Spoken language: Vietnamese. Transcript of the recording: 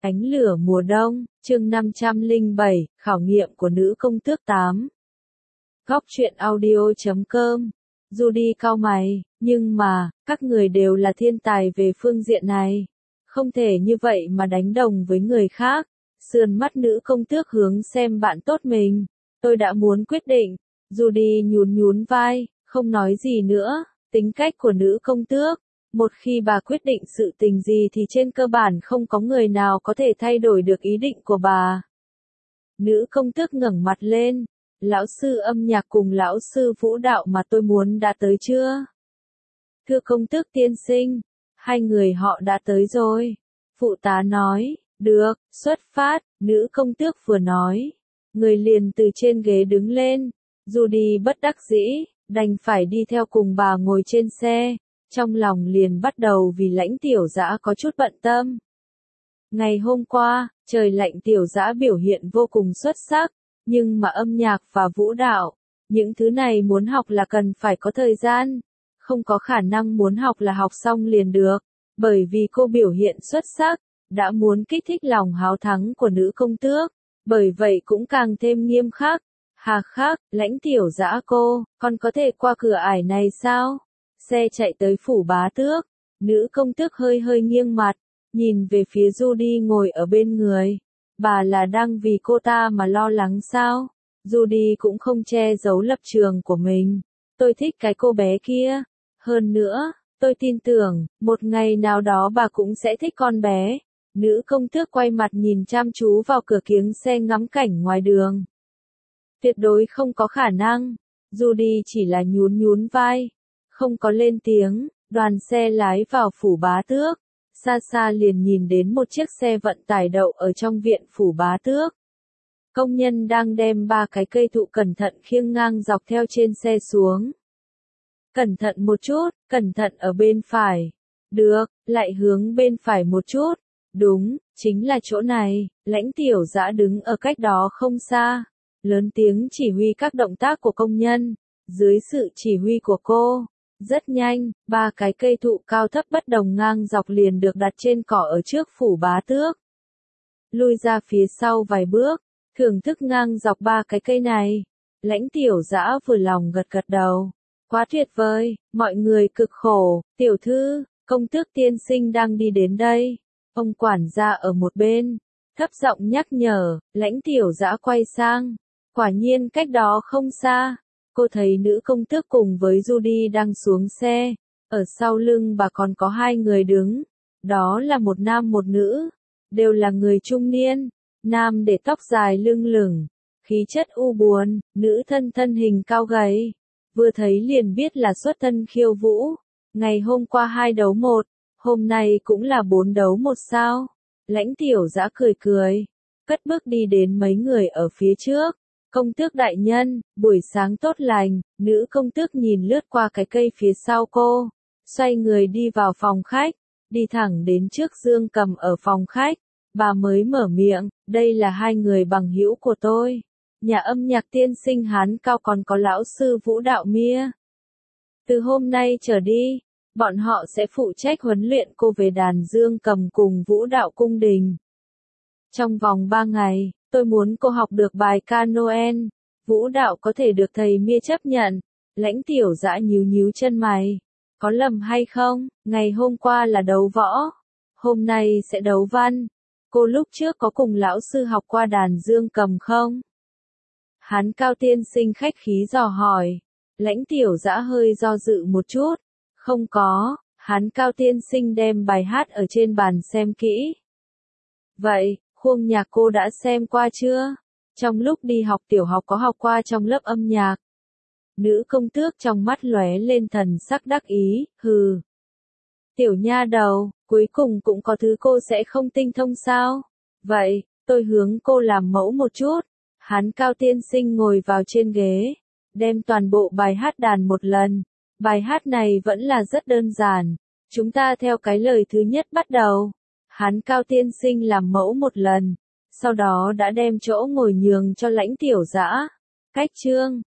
Ánh lửa mùa đông, chương 507, khảo nghiệm của nữ công tước 8. Góc truyện audio.com. Judy cau mày, nhưng mà, các người đều là thiên tài về phương diện này. Không thể như vậy mà đánh đồng với người khác. Sườn mắt nữ công tước hướng xem bạn tốt mình. Tôi đã muốn quyết định. Judy nhún vai, không nói gì nữa. Tính cách của nữ công tước. Một khi bà quyết định sự tình gì thì trên cơ bản không có người nào có thể thay đổi được ý định của bà. Nữ công tước ngẩng mặt lên. Lão sư âm nhạc cùng lão sư vũ đạo mà tôi muốn đã tới chưa? Thưa công tước tiên sinh, hai người họ đã tới rồi. Phụ tá nói, được, xuất phát, nữ công tước vừa nói. Người liền từ trên ghế đứng lên. Judy bất đắc dĩ, đành phải đi theo cùng bà ngồi trên xe. Trong lòng liền bắt đầu vì Lãnh Tiểu Dã có chút bận tâm. Ngày hôm qua, trời lạnh Tiểu Dã biểu hiện vô cùng xuất sắc, nhưng mà âm nhạc và vũ đạo, những thứ này muốn học là cần phải có thời gian, không có khả năng muốn học là học xong liền được, bởi vì cô biểu hiện xuất sắc, đã muốn kích thích lòng háo thắng của nữ công tước, bởi vậy cũng càng thêm nghiêm khắc. Hà khắc, Lãnh Tiểu Dã cô, con có thể qua cửa ải này sao? Xe chạy tới phủ bá tước, nữ công tước hơi nghiêng mặt, nhìn về phía Judy ngồi ở bên người. Bà là đang vì cô ta mà lo lắng sao? Judy cũng không che giấu lập trường của mình. Tôi thích cái cô bé kia. Hơn nữa, tôi tin tưởng, một ngày nào đó bà cũng sẽ thích con bé. Nữ công tước quay mặt nhìn chăm chú vào cửa kiếng xe ngắm cảnh ngoài đường. Tuyệt đối không có khả năng. Judy chỉ là nhún vai. Không có lên tiếng, đoàn xe lái vào phủ bá tước. Xa liền nhìn đến một chiếc xe vận tải đậu ở trong viện phủ bá tước. Công nhân đang đem 3 cái cây thụ cẩn thận khiêng ngang dọc theo trên xe xuống. Cẩn thận một chút, cẩn thận ở bên phải. Được, lại hướng bên phải một chút. Đúng, chính là chỗ này. Lãnh Tiểu Dã đứng ở cách đó không xa. Lớn tiếng chỉ huy các động tác của công nhân. Dưới sự chỉ huy của cô. Rất nhanh, 3 cái cây thụ cao thấp bất đồng ngang dọc liền được đặt trên cỏ ở trước phủ bá tước. Lui ra phía sau vài bước, thưởng thức ngang dọc 3 cái cây này. Lãnh Tiểu Dã vừa lòng gật đầu. Quá tuyệt vời, mọi người cực khổ, tiểu thư, công tước tiên sinh đang đi đến đây. Ông quản gia ở một bên, thấp giọng nhắc nhở, Lãnh Tiểu Dã quay sang. Quả nhiên cách đó không xa. Cô thấy nữ công tước cùng với Judy đang xuống xe, ở sau lưng bà còn có 2 người đứng, đó là một nam một nữ, đều là người trung niên, nam để tóc dài lưng lửng, khí chất u buồn, nữ thân hình cao gầy, vừa thấy liền biết là xuất thân khiêu vũ, ngày hôm qua 2 đấu 1, hôm nay cũng là 4 đấu 1 sao, Lãnh Tiểu Dã cười, cất bước đi đến mấy người ở phía trước. Công tước đại nhân, buổi sáng tốt lành, nữ công tước nhìn lướt qua cái cây phía sau cô, xoay người đi vào phòng khách, đi thẳng đến trước Dương Cầm ở phòng khách, bà mới mở miệng, đây là 2 người bằng hữu của tôi, nhà âm nhạc tiên sinh Hán Cao còn có lão sư vũ đạo Mia. Từ hôm nay trở đi, bọn họ sẽ phụ trách huấn luyện cô về đàn Dương Cầm cùng vũ đạo cung đình. Trong vòng 3 ngày, tôi muốn cô học được bài ca Noel, vũ đạo có thể được thầy Mia chấp nhận. Lãnh Tiểu Dã nhíu chân mày. Có lầm hay không, ngày hôm qua là đấu võ, hôm nay sẽ đấu văn. Cô lúc trước có cùng lão sư học qua đàn Dương Cầm không? Hán Cao tiên sinh khách khí dò hỏi. Lãnh Tiểu Dã hơi do dự một chút. Không có, Hán Cao tiên sinh đem bài hát ở trên bàn xem kỹ. Vậy, khuôn nhạc cô đã xem qua chưa? Trong lúc đi học tiểu học có học qua trong lớp âm nhạc. Nữ công tước trong mắt lóe lên thần sắc đắc ý, hừ. Tiểu nha đầu, cuối cùng cũng có thứ cô sẽ không tinh thông sao? Vậy, tôi hướng cô làm mẫu một chút. Hán Cao tiên sinh ngồi vào trên ghế, đem toàn bộ bài hát đàn một lần. Bài hát này vẫn là rất đơn giản. Chúng ta theo cái lời thứ nhất bắt đầu. Hán Cao tiên sinh làm mẫu một lần, sau đó đã đem chỗ ngồi nhường cho Lãnh Tiểu Dã. Cách chương